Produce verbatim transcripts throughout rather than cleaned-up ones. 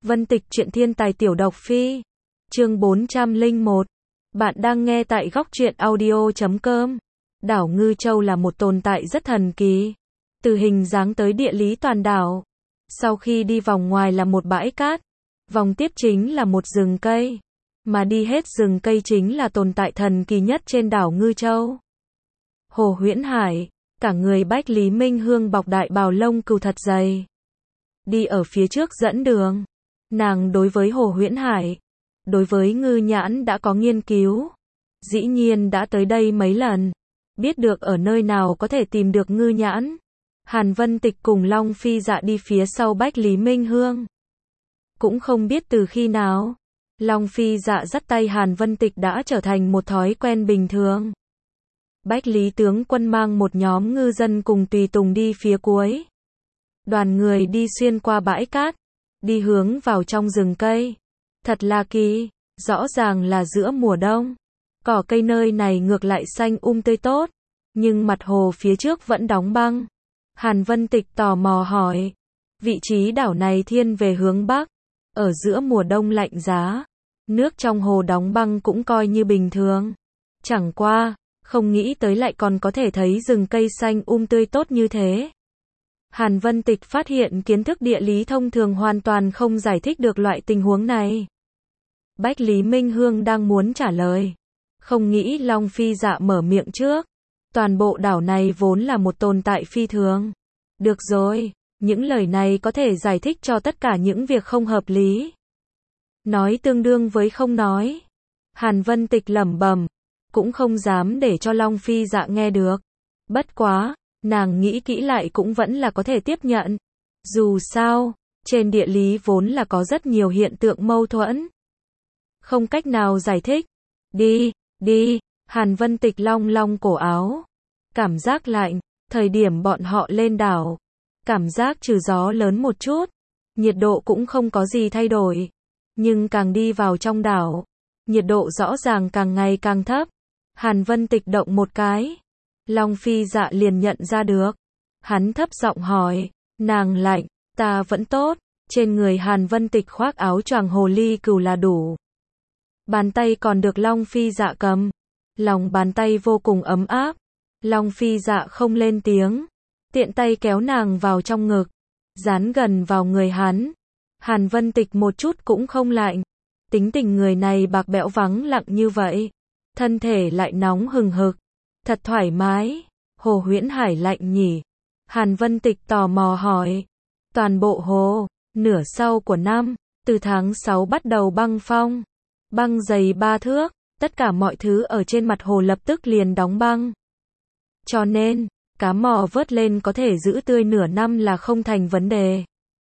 Vân Tịch truyện thiên tài tiểu độc phi. Chương bốn trăm lẻ một. Bạn đang nghe tại góc truyện audio chấm com. Đảo Ngư Châu là một tồn tại rất thần kỳ. Từ hình dáng tới địa lý toàn đảo. Sau khi đi vòng ngoài là một bãi cát. Vòng tiếp chính là một rừng cây. Mà đi hết rừng cây chính là tồn tại thần kỳ nhất trên đảo Ngư Châu. Hồ Huyễn Hải. Cả người Bách Lý Minh Hương bọc đại bào lông cừu thật dày. Đi ở phía trước dẫn đường. Nàng đối với Hồ Huyễn Hải, đối với ngư nhãn đã có nghiên cứu. Dĩ nhiên đã tới đây mấy lần. Biết được ở nơi nào có thể tìm được ngư nhãn. Hàn Vân Tịch cùng Long Phi Dạ đi phía sau Bách Lý Minh Hương. Cũng không biết từ khi nào, Long Phi Dạ dắt tay Hàn Vân Tịch đã trở thành một thói quen bình thường. Bách Lý tướng quân mang một nhóm ngư dân cùng tùy tùng đi phía cuối. Đoàn người đi xuyên qua bãi cát, đi hướng vào trong rừng cây. Thật là kỳ, rõ ràng là giữa mùa đông. Cỏ cây nơi này ngược lại xanh um tươi tốt, nhưng mặt hồ phía trước vẫn đóng băng. Hàn Vân Tịch tò mò hỏi, vị trí đảo này thiên về hướng Bắc, ở giữa mùa đông lạnh giá, nước trong hồ đóng băng cũng coi như bình thường. Chẳng qua, không nghĩ tới lại còn có thể thấy rừng cây xanh um tươi tốt như thế. Hàn Vân Tịch phát hiện kiến thức địa lý thông thường hoàn toàn không giải thích được loại tình huống này. Bách Lý Minh Hương đang muốn trả lời. Không nghĩ Long Phi Dạ mở miệng trước. Toàn bộ đảo này vốn là một tồn tại phi thường. Được rồi, những lời này có thể giải thích cho tất cả những việc không hợp lý. Nói tương đương với không nói. Hàn Vân Tịch lẩm bẩm, cũng không dám để cho Long Phi Dạ nghe được. Bất quá, nàng nghĩ kỹ lại cũng vẫn là có thể tiếp nhận. Dù sao, trên địa lý vốn là có rất nhiều hiện tượng mâu thuẫn. Không cách nào giải thích. Đi, đi, Hàn Vân Tịch long long cổ áo. Cảm giác lạnh, thời điểm bọn họ lên đảo. Cảm giác trừ gió lớn một chút. Nhiệt độ cũng không có gì thay đổi. Nhưng càng đi vào trong đảo, nhiệt độ rõ ràng càng ngày càng thấp. Hàn Vân Tịch động một cái. Long Phi Dạ liền nhận ra được. Hắn thấp giọng hỏi, nàng lạnh, ta vẫn tốt. Trên người Hàn Vân Tịch khoác áo choàng hồ ly cừu là đủ. Bàn tay còn được Long Phi Dạ cầm. Lòng bàn tay vô cùng ấm áp. Long Phi Dạ không lên tiếng. Tiện tay kéo nàng vào trong ngực. Dán gần vào người hắn. Hàn Vân Tịch một chút cũng không lạnh. Tính tình người này bạc bẽo vắng lặng như vậy. Thân thể lại nóng hừng hực. Thật thoải mái. Hồ Huyễn Hải lạnh nhỉ? Hàn Vân Tịch tò mò hỏi. Toàn bộ hồ, nửa sau của năm, từ tháng sáu bắt đầu băng phong. Băng dày ba thước, tất cả mọi thứ ở trên mặt hồ lập tức liền đóng băng. Cho nên, cá mò vớt lên có thể giữ tươi nửa năm là không thành vấn đề.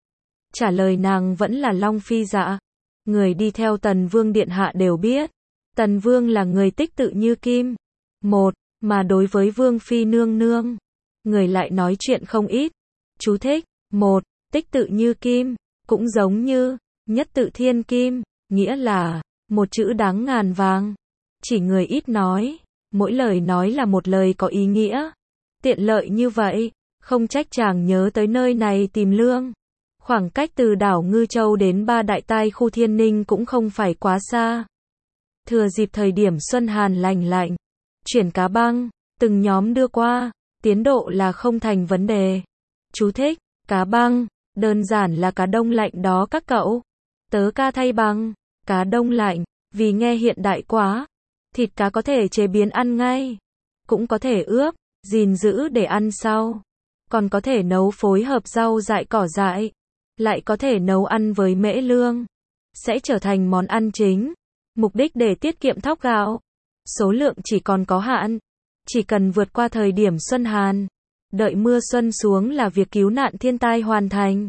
Trả lời nàng vẫn là Long Phi Dạ. Người đi theo Tần Vương Điện Hạ đều biết. Tần Vương là người tích tự như kim. Một, mà đối với Vương Phi nương nương, người lại nói chuyện không ít. Chú thích, một, tích tự như kim, cũng giống như, nhất tự thiên kim, nghĩa là, một chữ đáng ngàn vàng. Chỉ người ít nói, mỗi lời nói là một lời có ý nghĩa. Tiện lợi như vậy, không trách chàng nhớ tới nơi này tìm lương. Khoảng cách từ đảo Ngư Châu đến ba đại tai khu Thiên Ninh cũng không phải quá xa. Thừa dịp thời điểm xuân hàn lành lạnh, chuyển cá băng, từng nhóm đưa qua, tiến độ là không thành vấn đề. Chú thích, cá băng, đơn giản là cá đông lạnh đó các cậu. Tớ ca thay bằng, cá đông lạnh, vì nghe hiện đại quá. Thịt cá có thể chế biến ăn ngay, cũng có thể ướp, gìn giữ để ăn sau. Còn có thể nấu phối hợp rau dại cỏ dại, lại có thể nấu ăn với mễ lương. Sẽ trở thành món ăn chính. Mục đích để tiết kiệm thóc gạo. Số lượng chỉ còn có hạn. Chỉ cần vượt qua thời điểm xuân hàn, đợi mưa xuân xuống là việc cứu nạn thiên tai hoàn thành.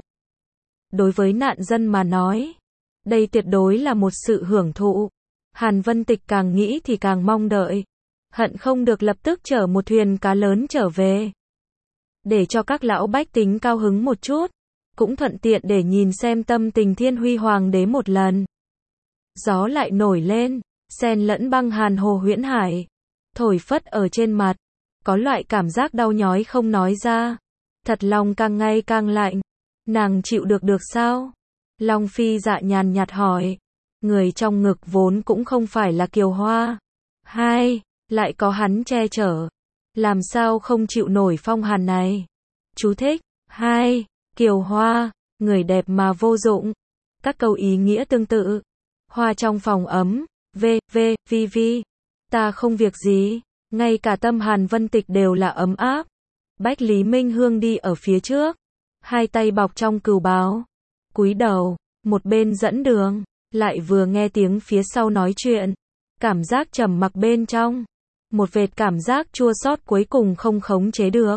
Đối với nạn dân mà nói, đây tuyệt đối là một sự hưởng thụ. Hàn Vân Tịch càng nghĩ thì càng mong đợi. Hận không được lập tức chở một thuyền cá lớn trở về. Để cho các lão bách tính cao hứng một chút. Cũng thuận tiện để nhìn xem tâm tình Thiên Huy Hoàng đế một lần. Gió lại nổi lên, xen lẫn băng hàn Hồ Huyễn Hải. Thổi phất ở trên mặt. Có loại cảm giác đau nhói không nói ra. Thật lòng càng ngày càng lạnh. Nàng chịu được được sao? Long Phi Dạ nhàn nhạt hỏi. Người trong ngực vốn cũng không phải là Kiều Hoa. Hai, lại có hắn che chở. Làm sao không chịu nổi phong hàn này. Chú thích. Hai, Kiều Hoa, người đẹp mà vô dụng. Các câu ý nghĩa tương tự. Hoa trong phòng ấm. V, V, Vi Vi. Ta không việc gì. Ngay cả tâm Hàn Vân Tịch đều là ấm áp. Bách Lý Minh Hương đi ở phía trước. Hai tay bọc trong cừu bào. Cúi đầu. Một bên dẫn đường. Lại vừa nghe tiếng phía sau nói chuyện. Cảm giác trầm mặc bên trong. Một vệt cảm giác chua xót cuối cùng không khống chế được.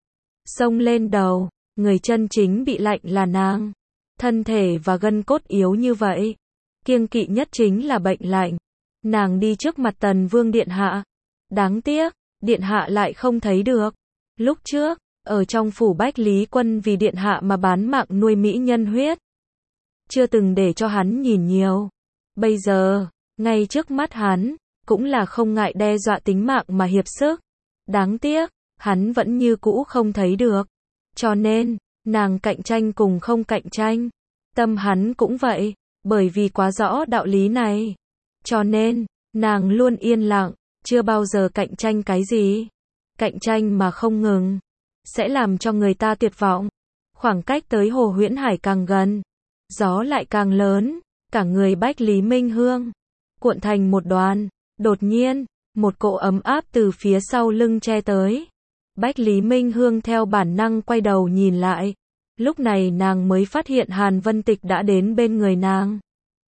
Xông lên đầu. Người chân chính bị lạnh là nàng. Thân thể và gân cốt yếu như vậy. Kiêng kỵ nhất chính là bệnh lạnh. Nàng đi trước mặt Tần Vương Điện Hạ. Đáng tiếc, Điện Hạ lại không thấy được. Lúc trước, ở trong phủ Bách Lý Quân vì Điện Hạ mà bán mạng nuôi mỹ nhân huyết. Chưa từng để cho hắn nhìn nhiều. Bây giờ, ngay trước mắt hắn, cũng là không ngại đe dọa tính mạng mà hiệp sức. Đáng tiếc, hắn vẫn như cũ không thấy được. Cho nên, nàng cạnh tranh cùng không cạnh tranh. Tâm hắn cũng vậy, bởi vì quá rõ đạo lý này. Cho nên, nàng luôn yên lặng, chưa bao giờ cạnh tranh cái gì. Cạnh tranh mà không ngừng, sẽ làm cho người ta tuyệt vọng. Khoảng cách tới Hồ Huyễn Hải càng gần, gió lại càng lớn, cả người Bách Lý Minh Hương cuộn thành một đoàn. Đột nhiên, một cỗ ấm áp từ phía sau lưng che tới. Bách Lý Minh Hương theo bản năng quay đầu nhìn lại. Lúc này nàng mới phát hiện Hàn Vân Tịch đã đến bên người nàng.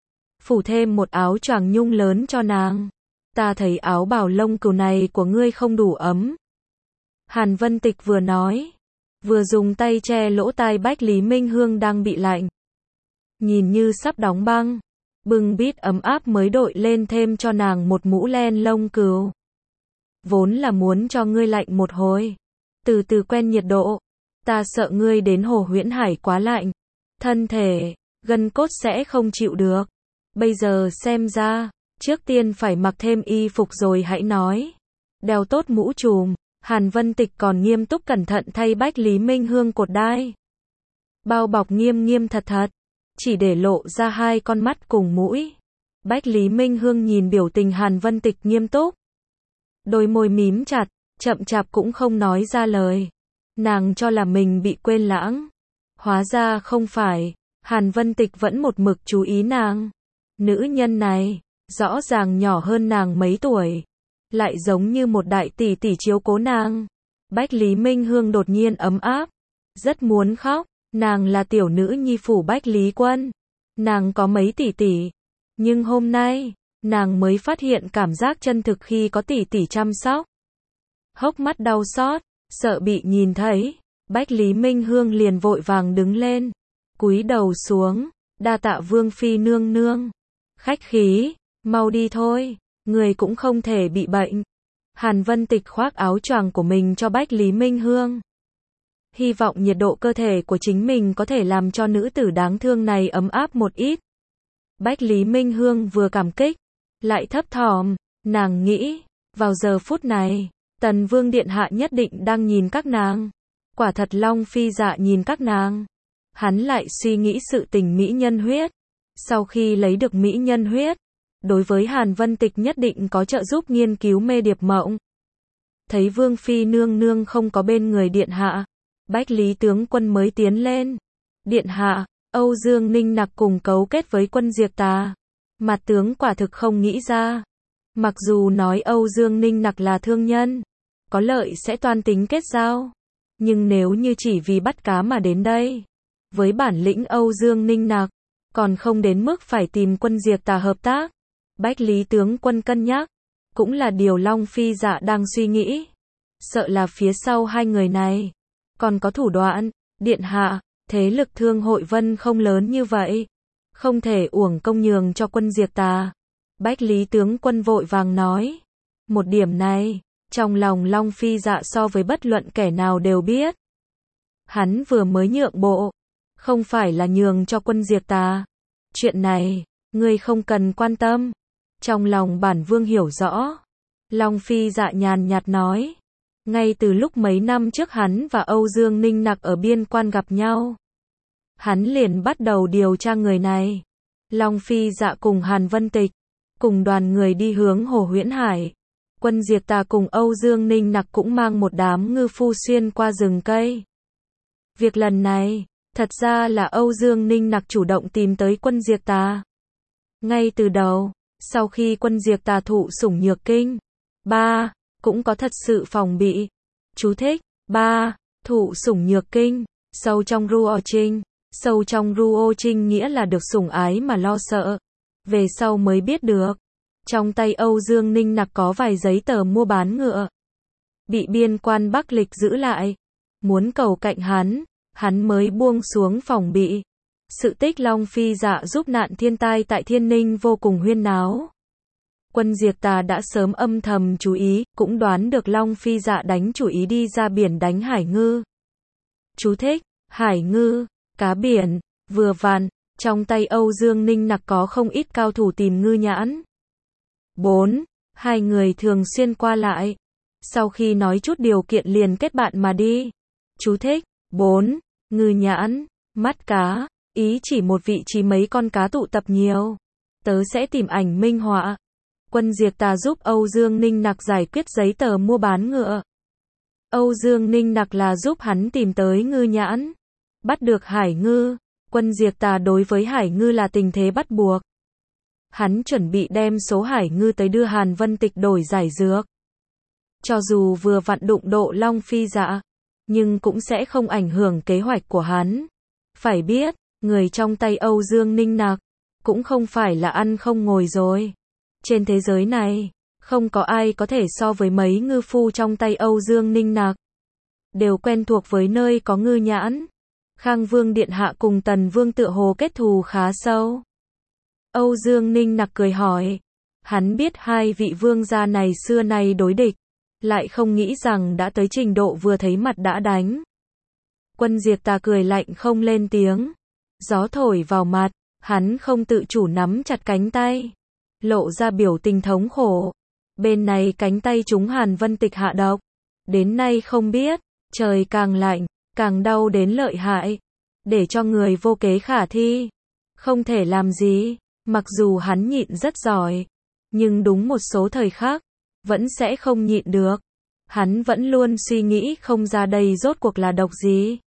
Phủ thêm một áo choàng nhung lớn cho nàng. Ta thấy áo bào lông cừu này của ngươi không đủ ấm. Hàn Vân Tịch vừa nói, vừa dùng tay che lỗ tai Bách Lý Minh Hương đang bị lạnh. Nhìn như sắp đóng băng. Bưng bít ấm áp mới đội lên thêm cho nàng một mũ len lông cừu. Vốn là muốn cho ngươi lạnh một hồi. Từ từ quen nhiệt độ. Ta sợ ngươi đến Hồ Huyễn Hải quá lạnh. Thân thể, gân cốt sẽ không chịu được. Bây giờ xem ra, trước tiên phải mặc thêm y phục rồi hãy nói. Đeo tốt mũ trùm, Hàn Vân Tịch còn nghiêm túc cẩn thận thay Bách Lý Minh Hương cột đai. Bao bọc nghiêm nghiêm thật thật, chỉ để lộ ra hai con mắt cùng mũi. Bách Lý Minh Hương nhìn biểu tình Hàn Vân Tịch nghiêm túc. Đôi môi mím chặt, chậm chạp cũng không nói ra lời. Nàng cho là mình bị quên lãng. Hóa ra không phải, Hàn Vân Tịch vẫn một mực chú ý nàng. Nữ nhân này, rõ ràng nhỏ hơn nàng mấy tuổi. Lại giống như một đại tỷ tỷ chiếu cố nàng. Bách Lý Minh Hương đột nhiên ấm áp. Rất muốn khóc, nàng là tiểu nữ nhi phủ Bách Lý Quân. Nàng có mấy tỷ tỷ. Nhưng hôm nay, nàng mới phát hiện cảm giác chân thực khi có tỷ tỷ chăm sóc. Hốc mắt đau xót, sợ bị nhìn thấy. Bách Lý Minh Hương liền vội vàng đứng lên. Cúi đầu xuống, đa tạ Vương Phi nương nương. Khách khí, mau đi thôi, người cũng không thể bị bệnh. Hàn Vân Tịch khoác áo choàng của mình cho Bách Lý Minh Hương. Hy vọng nhiệt độ cơ thể của chính mình có thể làm cho nữ tử đáng thương này ấm áp một ít. Bách Lý Minh Hương vừa cảm kích, lại thấp thỏm, nàng nghĩ, vào giờ phút này, Tần Vương Điện Hạ nhất định đang nhìn các nàng. Quả thật Long Phi Dạ nhìn các nàng. Hắn lại suy nghĩ sự tình mỹ nhân huyết. Sau khi lấy được mỹ nhân huyết, đối với Hàn Vân Tịch nhất định có trợ giúp nghiên cứu mê điệp mộng. Thấy Vương Phi nương nương không có bên người Điện Hạ, Bách Lý tướng quân mới tiến lên. Điện Hạ, Âu Dương Ninh Nặc cùng cấu kết với quân Diệt Tà. Mặt tướng quả thực không nghĩ ra. Mặc dù nói Âu Dương Ninh Nặc là thương nhân, có lợi sẽ toan tính kết giao. Nhưng nếu như chỉ vì bắt cá mà đến đây, với bản lĩnh Âu Dương Ninh Nặc, còn không đến mức phải tìm quân Diệt Tà hợp tác. Bách Lý tướng quân cân nhắc, cũng là điều Long Phi Dạ đang suy nghĩ. Sợ là phía sau hai người này, còn có thủ đoạn. Điện Hạ, thế lực thương hội Vân không lớn như vậy, không thể uổng công nhường cho quân Diệt Tà. Bách Lý tướng quân vội vàng nói. Một điểm này, trong lòng Long Phi Dạ so với bất luận kẻ nào đều biết. Hắn vừa mới nhượng bộ, không phải là nhường cho quân Diệt Tà. Chuyện này, ngươi không cần quan tâm. Trong lòng bản vương hiểu rõ. Long Phi Dạ nhàn nhạt nói. Ngay từ lúc mấy năm trước hắn và Âu Dương Ninh Nặc ở biên quan gặp nhau, hắn liền bắt đầu điều tra người này. Long Phi Dạ cùng Hàn Vân Tịch, cùng đoàn người đi hướng Hồ Huyễn Hải. Quân Diệt Tà cùng Âu Dương Ninh Nặc cũng mang một đám ngư phu xuyên qua rừng cây. Việc lần này, thật ra là Âu Dương Ninh Nặc chủ động tìm tới Quân Diệt Tà. Ngay từ đầu, sau khi Quân Diệt Tà thụ sủng nhược kinh, ba, cũng có thật sự phòng bị. Chú thích, ba, thụ sủng nhược kinh, sâu trong Ruo Trinh. Sâu trong Ruo Trinh nghĩa là được sủng ái mà lo sợ. Về sau mới biết được, trong tay Âu Dương Ninh Nặc có vài giấy tờ mua bán ngựa. Bị biên quan Bắc Lịch giữ lại. Muốn cầu cạnh hắn, hắn mới buông xuống phòng bị. Sự tích Long Phi Dạ giúp nạn thiên tai tại Thiên Ninh vô cùng huyên náo. Quân Diệt Tà đã sớm âm thầm chú ý, cũng đoán được Long Phi Dạ đánh chủ ý đi ra biển đánh hải ngư. Chú thích, hải ngư, cá biển, vừa vặn, trong tay Âu Dương Ninh Nặc có không ít cao thủ tìm ngư nhãn. bốn. Hai người thường xuyên qua lại. Sau khi nói chút điều kiện liền kết bạn mà đi. Chú thích, bốn. Ngư nhãn, mắt cá, ý chỉ một vị trí mấy con cá tụ tập nhiều. Tớ sẽ tìm ảnh minh họa. Quân Diệt Tà giúp Âu Dương Ninh Nặc giải quyết giấy tờ mua bán ngựa. Âu Dương Ninh Nặc là giúp hắn tìm tới ngư nhãn. Bắt được hải ngư. Quân Diệt Tà đối với hải ngư là tình thế bắt buộc. Hắn chuẩn bị đem số hải ngư tới đưa Hàn Vân Tịch đổi giải dược. Cho dù vừa vặn đụng độ Long Phi Dạ, nhưng cũng sẽ không ảnh hưởng kế hoạch của hắn. Phải biết, người trong tay Âu Dương Ninh Nặc cũng không phải là ăn không ngồi rồi. Trên thế giới này, không có ai có thể so với mấy ngư phu trong tay Âu Dương Ninh Nặc. Đều quen thuộc với nơi có ngư nhãn. Khang Vương Điện Hạ cùng Tần Vương tựa hồ kết thù khá sâu. Âu Dương Ninh Nặc cười hỏi. Hắn biết hai vị vương gia này xưa nay đối địch, lại không nghĩ rằng đã tới trình độ vừa thấy mặt đã đánh. Quân Diệt Tà cười lạnh không lên tiếng. Gió thổi vào mặt, hắn không tự chủ nắm chặt cánh tay, lộ ra biểu tình thống khổ. Bên này cánh tay chúng Hàn Vân Tịch hạ độc. Đến nay không biết, trời càng lạnh, càng đau đến lợi hại. Để cho người vô kế khả thi. Không thể làm gì, mặc dù hắn nhịn rất giỏi. Nhưng đúng một số thời khắc, vẫn sẽ không nhịn được. Hắn vẫn luôn suy nghĩ không ra đây rốt cuộc là độc gì.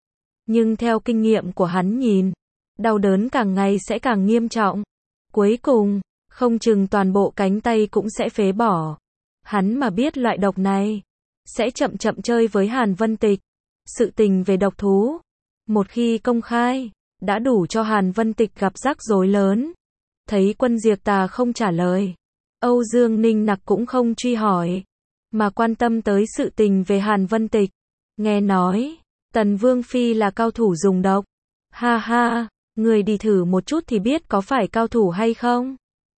Nhưng theo kinh nghiệm của hắn nhìn, đau đớn càng ngày sẽ càng nghiêm trọng. Cuối cùng, không chừng toàn bộ cánh tay cũng sẽ phế bỏ. Hắn mà biết loại độc này, sẽ chậm chậm chơi với Hàn Vân Tịch. Sự tình về độc thú, một khi công khai, đã đủ cho Hàn Vân Tịch gặp rắc rối lớn. Thấy Quân Diệt Tà không trả lời, Âu Dương Ninh Nặc cũng không truy hỏi, mà quan tâm tới sự tình về Hàn Vân Tịch. Nghe nói, Tần Vương Phi là cao thủ dùng độc. Ha ha, người đi thử một chút thì biết có phải cao thủ hay không.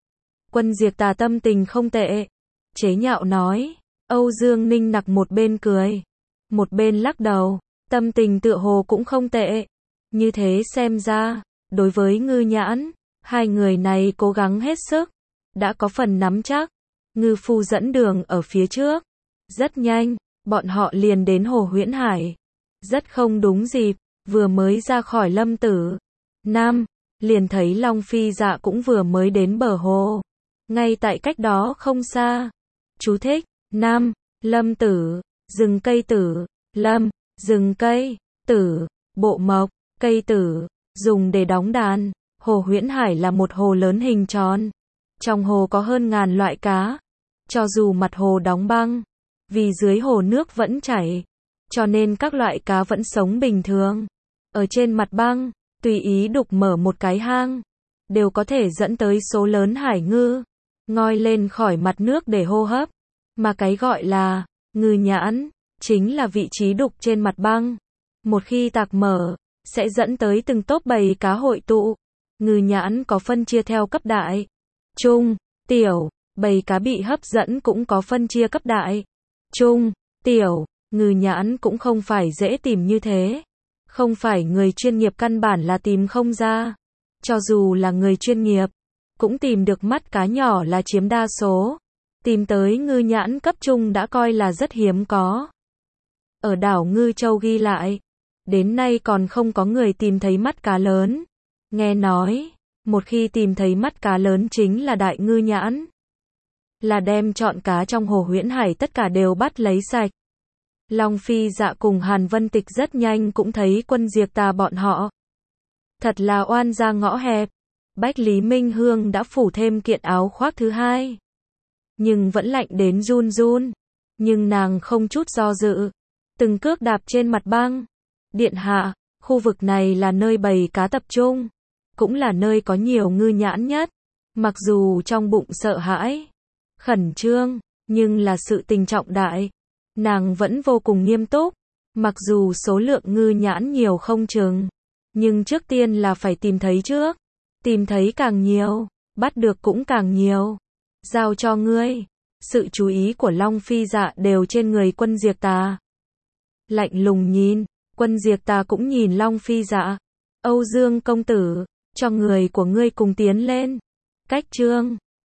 Quân Diệt Tà tâm tình không tệ. Chế nhạo nói. Âu Dương Ninh Nặc một bên cười, một bên lắc đầu. Tâm tình tựa hồ cũng không tệ. Như thế xem ra, đối với ngư nhãn, hai người này cố gắng hết sức. Đã có phần nắm chắc. Ngư phu dẫn đường ở phía trước. Rất nhanh, bọn họ liền đến Hồ Huyễn Hải. Rất không đúng dịp, vừa mới ra khỏi Lâm Tử Nam, liền thấy Long Phi Dạ cũng vừa mới đến bờ hồ. Ngay tại cách đó không xa. Chú thích, Nam, Lâm Tử, rừng cây tử, Lâm, rừng cây, tử, bộ mộc, cây tử, dùng để đóng đàn. Hồ Huyễn Hải là một hồ lớn hình tròn. Trong hồ có hơn ngàn loại cá. Cho dù mặt hồ đóng băng, vì dưới hồ nước vẫn chảy, cho nên các loại cá vẫn sống bình thường. Ở trên mặt băng, tùy ý đục mở một cái hang, đều có thể dẫn tới số lớn hải ngư, ngoi lên khỏi mặt nước để hô hấp. Mà cái gọi là ngư nhãn, chính là vị trí đục trên mặt băng. Một khi tạc mở, sẽ dẫn tới từng tốp bầy cá hội tụ. Ngư nhãn có phân chia theo cấp đại, trung, tiểu, bầy cá bị hấp dẫn cũng có phân chia cấp đại, trung, tiểu. Ngư nhãn cũng không phải dễ tìm như thế. Không phải người chuyên nghiệp căn bản là tìm không ra. Cho dù là người chuyên nghiệp, cũng tìm được mắt cá nhỏ là chiếm đa số. Tìm tới ngư nhãn cấp trung đã coi là rất hiếm có. Ở đảo Ngư Châu ghi lại, Đến nay còn không có người tìm thấy mắt cá lớn. Nghe nói, một khi tìm thấy mắt cá lớn chính là đại ngư nhãn. Là đem trọn cá trong hồ Huyễn Hải tất cả đều bắt lấy sạch. Long Phi Dạ cùng Hàn Vân Tịch rất nhanh cũng thấy Quân Diệt Tà bọn họ. Thật là oan ra ngõ hẹp. Bách Lý Minh Hương đã phủ thêm kiện áo khoác thứ hai. Nhưng vẫn lạnh đến run run. Nhưng nàng không chút do dự. Từng cước đạp trên mặt băng. Điện hạ, khu vực này là nơi bầy cá tập trung. Cũng là nơi có nhiều ngư nhãn nhất. Mặc dù trong bụng sợ hãi, khẩn trương, nhưng là sự tình trọng đại. Nàng vẫn vô cùng nghiêm túc. Mặc dù số lượng ngư nhãn nhiều không chừng. Nhưng trước tiên là phải tìm thấy trước. Tìm thấy càng nhiều, bắt được cũng càng nhiều. Giao cho ngươi. Sự chú ý của Long Phi Dạ đều trên người Quân Diệt Tà. Lạnh lùng nhìn, Quân Diệt Tà cũng nhìn Long Phi Dạ. Âu Dương công tử, cho người của ngươi cùng tiến lên. Cách trương,